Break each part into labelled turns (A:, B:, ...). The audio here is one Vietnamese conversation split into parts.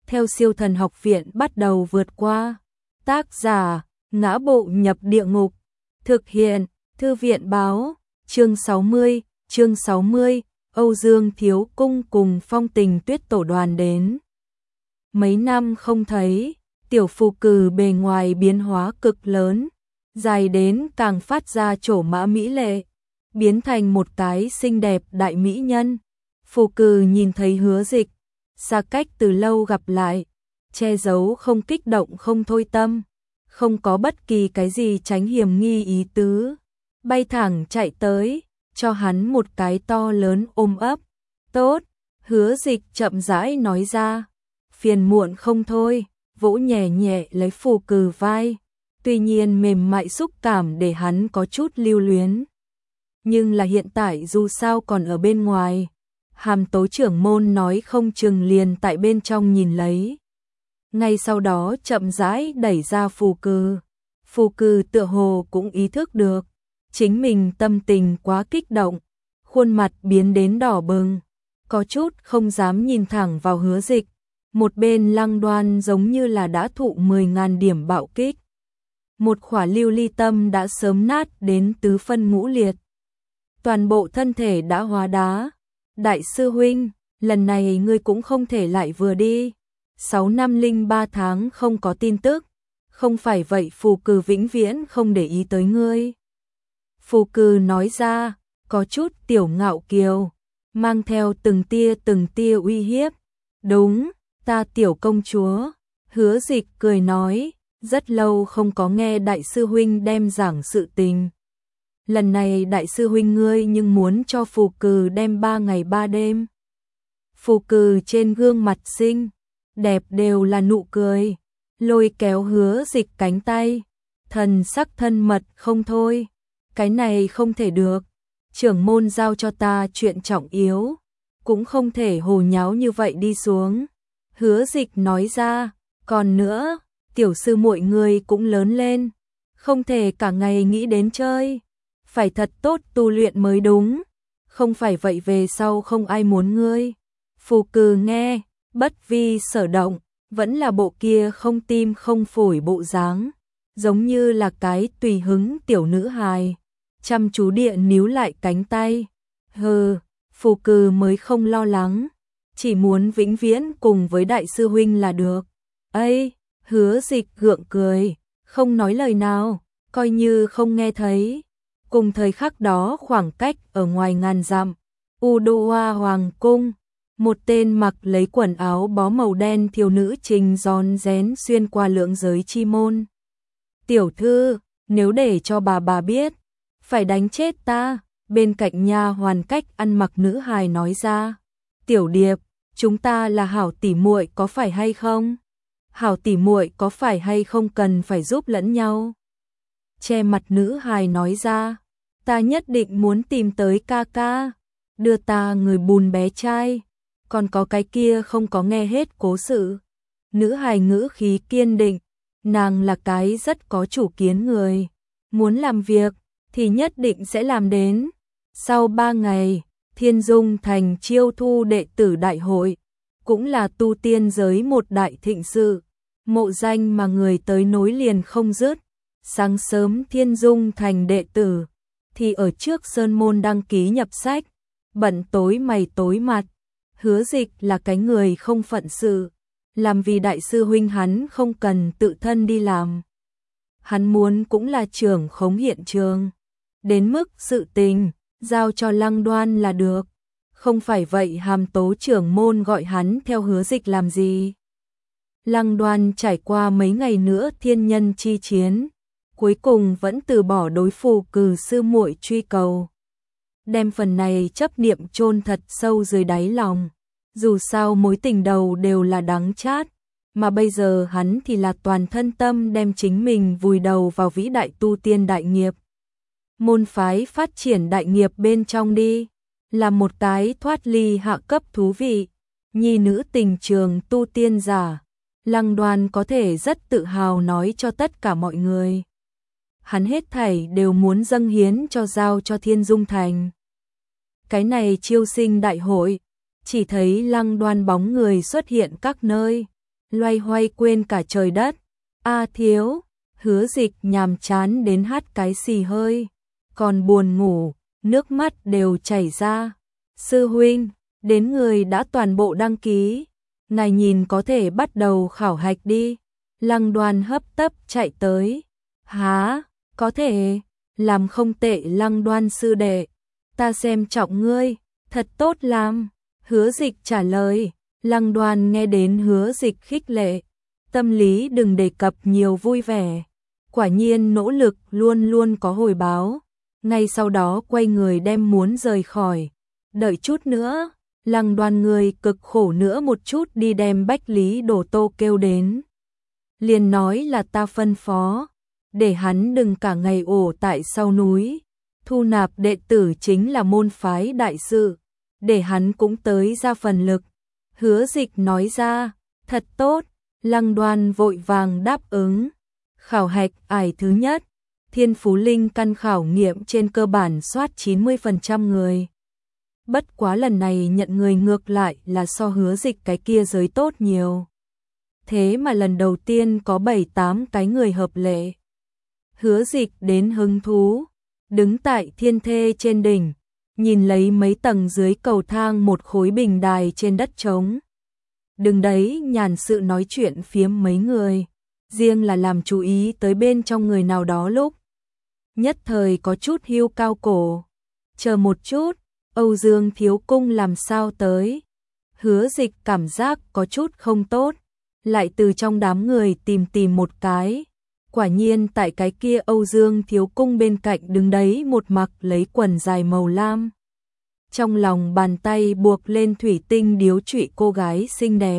A: theo Siêu Thần Học Viện bắt đầu vượt qua. Tác giả: Ngã Bộ Nhập Địa Ngục. Thực hiện: Thư viện báo. Chương 60, Âu Dương Thiếu Cung cùng Phong Tình Tuyết tổ đoàn đến. Mấy năm không thấy, Tiểu Phù Cừ bề ngoài biến hóa cực lớn, dài đến càng phát ra trổ mã mỹ lệ, biến thành một cái xinh đẹp đại mỹ nhân. Phù Cừ nhìn thấy Hứa Dịch, xa cách từ lâu gặp lại, che giấu không kích động không thôi tâm, không có bất kỳ cái gì tránh hiểm nghi ý tứ, bay thẳng chạy tới, cho hắn một cái to lớn ôm ấp. Tốt, Hứa Dịch chậm rãi nói ra, phiền muộn không thôi, vỗ nhẹ nhẹ lấy Phù Cừ vai, tuy nhiên mềm mại xúc cảm để hắn có chút lưu luyến. Nhưng là hiện tại dù sao còn ở bên ngoài, Hàm Tố trưởng môn nói không chừng liền tại bên trong nhìn lấy. Ngay sau đó chậm rãi đẩy ra Phù Cừ. Phù Cừ tựa hồ cũng ý thức được, chính mình tâm tình quá kích động, khuôn mặt biến đến đỏ bừng, có chút không dám nhìn thẳng vào Hứa Dịch. Một bên Lăng Đoan giống như là đã thụ 10.000 điểm bạo kích. Một khỏa lưu ly tâm đã sớm nát đến tứ phân ngũ liệt. Toàn bộ thân thể đã hóa đá. Đại sư huynh, lần này ngươi cũng không thể lại vừa đi. 6 năm linh 3 tháng không có tin tức. Không phải vậy Phù Cừ vĩnh viễn không để ý tới ngươi. Phù Cừ nói ra, có chút tiểu ngạo kiều, mang theo từng tia uy hiếp. Đúng, ta tiểu công chúa. Hứa Dịch cười nói, rất lâu không có nghe đại sư huynh đem giảng sự tình. Lần này đại sư huynh ngươi nhưng muốn cho Phù Cừ đem 3 ngày 3 đêm. Phù Cừ trên gương mặt xinh đẹp đều là nụ cười, lôi kéo Hứa Dịch cánh tay, thần sắc thân mật không thôi. Cái này không thể được, trưởng môn giao cho ta chuyện trọng yếu, cũng không thể hồ nháo như vậy đi xuống. Hứa Dịch nói ra, còn nữa, tiểu sư muội ngươi cũng lớn lên, không thể cả ngày nghĩ đến chơi, phải thật tốt tu luyện mới đúng, không phải vậy về sau không ai muốn ngươi. Phù Cừ nghe, bất vi sở động, vẫn là bộ kia không tim không phổi bộ dáng, giống như là cái tùy hứng tiểu nữ hài, chăm chú địa níu lại cánh tay. Hừ, Phù Cừ mới không lo lắng, chỉ muốn vĩnh viễn cùng với đại sư huynh là được. Ây, Hứa Dịch gượng cười, không nói lời nào, coi như không nghe thấy. Cùng thời khắc đó khoảng cách ở ngoài ngàn dặm, Udoa Hoàng Cung, một tên mặc lấy quần áo bó màu đen thiếu nữ trình rón rén xuyên qua lưỡng giới chi môn. Tiểu thư, nếu để cho bà biết, phải đánh chết ta. Bên cạnh nha hoàn cách ăn mặc nữ hài nói ra, Tiểu Điệp, chúng ta là hảo tỉ muội có phải hay không? Hảo tỉ muội có phải hay không cần phải giúp lẫn nhau? Che mặt nữ hài nói ra, ta nhất định muốn tìm tới ca ca, đưa ta người bùn bé trai, còn có cái kia không có nghe hết cố sự. Nữ hài ngữ khí kiên định, nàng là cái rất có chủ kiến người, muốn làm việc thì nhất định sẽ làm đến. Sau 3 ngày, Thiên Dung Thành chiêu thu đệ tử đại hội, cũng là tu tiên giới một đại thịnh sự, mộ danh mà người tới nối liền không dứt. Sáng sớm Thiên Dung Thành đệ tử thì ở trước sơn môn đăng ký nhập sách, bận tối mày tối mặt. Hứa Dịch là cái người không phận sự, làm vì đại sư huynh hắn không cần tự thân đi làm. Hắn muốn cũng là trưởng khống hiện trường, đến mức sự tình giao cho Lăng Đoan là được, không phải vậy Hàm Tố trưởng môn gọi hắn theo Hứa Dịch làm gì. Lăng Đoan trải qua mấy ngày nữa thiên nhân chi chiến, cuối cùng vẫn từ bỏ đối Phù Cừ sư muội truy cầu, đem phần này chấp niệm chôn thật sâu dưới đáy lòng. Dù sao mối tình đầu đều là đắng chát, mà bây giờ hắn thì là toàn thân tâm đem chính mình vùi đầu vào vĩ đại tu tiên đại nghiệp. Môn phái phát triển đại nghiệp bên trong đi, là một cái thoát ly hạ cấp thú vị, nhi nữ tình trường tu tiên giả. Lăng Đoan có thể rất tự hào nói cho tất cả mọi người, hắn hết thảy đều muốn dâng hiến cho giao cho Thiên Dung Thành. Cái này chiêu sinh đại hội, chỉ thấy Lăng Đoan bóng người xuất hiện các nơi, loay hoay quên cả trời đất. A thiếu, Hứa Dịch nhàm chán đến hắt cái xì hơi, còn buồn ngủ, nước mắt đều chảy ra. Sư huynh, đến người đã toàn bộ đăng ký, ngài nhìn có thể bắt đầu khảo hạch đi. Lăng Đoan hấp tấp chạy tới. Hả, có thể, làm không tệ Lăng Đoan sư đệ, ta xem trọng ngươi, thật tốt làm. Hứa Dịch trả lời. Lăng Đoan nghe đến Hứa Dịch khích lệ, tâm lý đừng đề cập nhiều vui vẻ. Quả nhiên nỗ lực luôn luôn có hồi báo. Ngay sau đó quay người đem muốn rời khỏi. Đợi chút nữa, Lăng Đoan người cực khổ nữa một chút đi đem Bách Lý Đồ Tô kêu đến. Liền nói là ta phân phó, để hắn đừng cả ngày ổ tại sau núi. Thu nạp đệ tử chính là môn phái đại sự, để hắn cũng tới ra phần lực. Hứa Dịch nói ra, thật tốt. Lăng Đoan vội vàng đáp ứng. Khảo hạch ải thứ nhất, Thiên Phú Linh căn khảo nghiệm trên cơ bản soát 90% người. Bất quá lần này nhận người ngược lại là so Hứa Dịch cái kia giới tốt nhiều. Thế mà lần đầu tiên có 7-8 cái người hợp lệ. Hứa Dịch đến hứng thú, đứng tại thiên thê trên đỉnh, nhìn lấy mấy tầng dưới cầu thang một khối bình đài trên đất trống. Đừng đấy nhàn sự nói chuyện phiếm mấy người, riêng là làm chú ý tới bên trong người nào đó lúc. Nhất thời có chút hiu cao cổ. Chờ một chút, Âu Dương Thiếu Cung làm sao tới? Hứa Dịch cảm giác có chút không tốt, lại từ trong đám người tìm một cái. Quả nhiên tại cái kia Âu Dương Thiếu Cung bên cạnh đứng đấy một mặc lấy quần dài màu lam. Trong lòng bàn tay buộc lên thủy tinh điếu trụy cô gái xinh đẹp.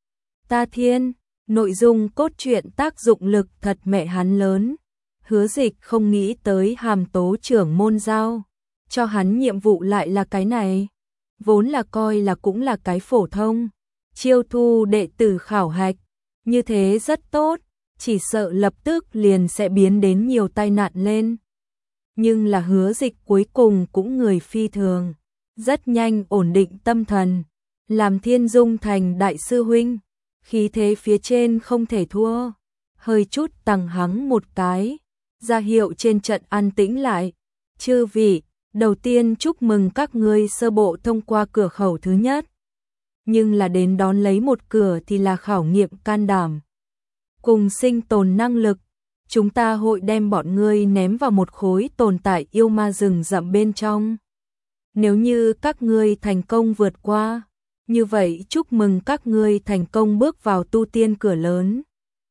A: Ta thiên, nội dung cốt truyện tác dụng lực thật mẹ hắn lớn. Hứa Dịch không nghĩ tới Hàm Tố trưởng môn giao cho hắn nhiệm vụ lại là cái này. Vốn là coi là cũng là cái phổ thông, chiêu thu đệ tử khảo hạch. Như thế rất tốt, chỉ sợ lập tức liền sẽ biến đến nhiều tai nạn lên. Nhưng là Hứa Dịch cuối cùng cũng người phi thường, rất nhanh ổn định tâm thần, làm Thiên Dung thành đại sư huynh, khí thế phía trên không thể thua, hơi chút tăng hắng một cái, ra hiệu trên trận an tĩnh lại. Chư vị, đầu tiên chúc mừng các ngươi sơ bộ thông qua cửa khẩu thứ nhất. Nhưng là đến đón lấy một cửa thì là khảo nghiệm can đảm cùng sinh tồn năng lực. Chúng ta hội đem bọn ngươi ném vào một khối tồn tại yêu ma rừng rậm bên trong. Nếu như các ngươi thành công vượt qua, như vậy chúc mừng các ngươi thành công bước vào tu tiên cửa lớn.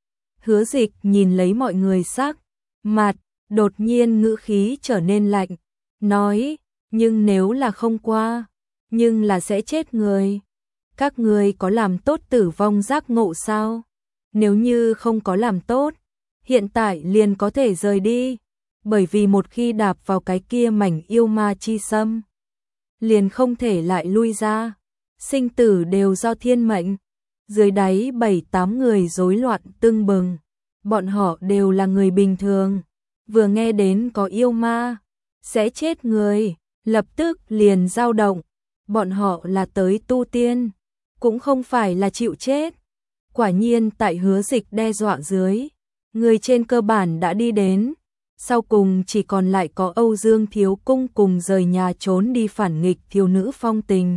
A: Hứa Dịch nhìn lấy mọi người sắc mặt, đột nhiên ngữ khí trở nên lạnh, nói, nhưng nếu là không qua, nhưng là sẽ chết người. Các ngươi có làm tốt tử vong giác ngộ sao? Nếu như không có làm tốt, hiện tại liền có thể rời đi, bởi vì một khi đạp vào cái kia mảnh yêu ma chi xâm, liền không thể lại lui ra, sinh tử đều do thiên mệnh. Dưới đáy 7-8 người rối loạn tưng bừng, bọn họ đều là người bình thường, vừa nghe đến có yêu ma sẽ chết người, lập tức liền dao động. Bọn họ là tới tu tiên, cũng không phải là chịu chết. Quả nhiên tại Hứa Dịch đe dọa dưới, người trên cơ bản đã đi đến, sau cùng chỉ còn lại có Âu Dương Thiếu Cung cùng rời nhà trốn đi phản nghịch thiếu nữ phong tình.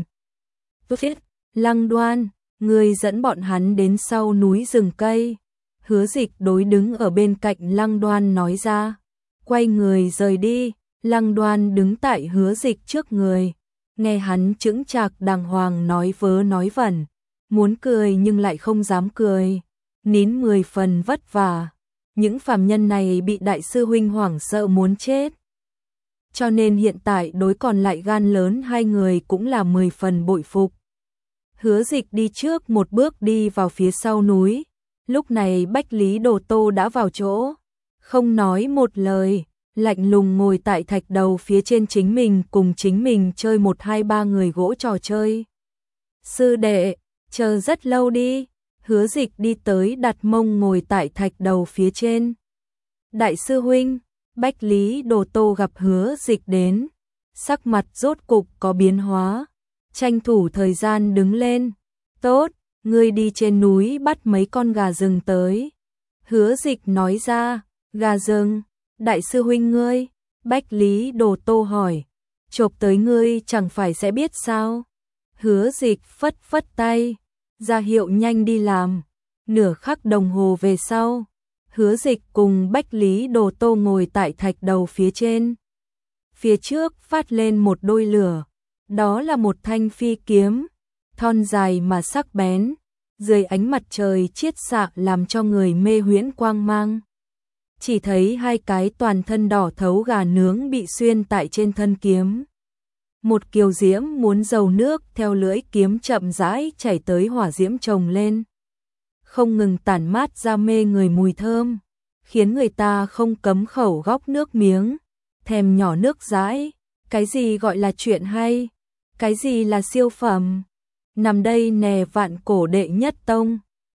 A: Lăng Đoan, người dẫn bọn hắn đến sau núi rừng cây. Hứa Dịch đối đứng ở bên cạnh Lăng Đoan nói ra, quay người rời đi. Lăng Đoan đứng tại Hứa Dịch trước người, nghe hắn chững chạc đàng hoàng nói vớ nói vẩn, muốn cười nhưng lại không dám cười, nín 10 phần vất vả. Những phàm nhân này bị đại sư huynh hoảng sợ muốn chết, cho nên hiện tại đối còn lại gan lớn hai người cũng là 10 phần bội phục. Hứa Dịch đi trước một bước đi vào phía sau núi, lúc này Bách Lý Đồ Tô đã vào chỗ, không nói một lời, lạnh lùng ngồi tại thạch đầu phía trên chính mình cùng chính mình chơi 1-2-3 người gỗ trò chơi. Sư đệ, chờ rất lâu đi. Hứa Dịch đi tới đặt mông ngồi tại thạch đầu phía trên. Đại sư huynh, Bách Lý Đồ Tô gặp Hứa Dịch đến, sắc mặt rốt cục có biến hóa, tranh thủ thời gian đứng lên. Tốt, ngươi đi trên núi bắt mấy con gà rừng tới. Hứa Dịch nói ra, gà rừng, đại sư huynh ngươi, Bách Lý Đồ Tô hỏi, chộp tới ngươi chẳng phải sẽ biết sao? Hứa Dịch phất phất tay, ra hiệu nhanh đi làm. Nửa khắc đồng hồ về sau, Hứa Dịch cùng Bách Lý Đồ Tô ngồi tại thạch đầu phía trên. Phía trước phát lên một đôi lửa, đó là một thanh phi kiếm, thon dài mà sắc bén, dưới ánh mặt trời chiết xạ làm cho người mê huyễn quang mang. Chỉ thấy hai cái toàn thân đỏ thấu gà nướng bị xuyên tại trên thân kiếm. Một kiều diễm muốn dầu nước theo lưỡi kiếm chậm rãi chảy tới hỏa diễm chồng lên, không ngừng tản mát ra mê người mùi thơm, khiến người ta không cấm khẩu góc nước miếng, thèm nhỏ nước dãi. Cái gì gọi là chuyện hay? Cái gì là siêu phẩm? Nằm đây nè, vạn cổ đệ nhất tông.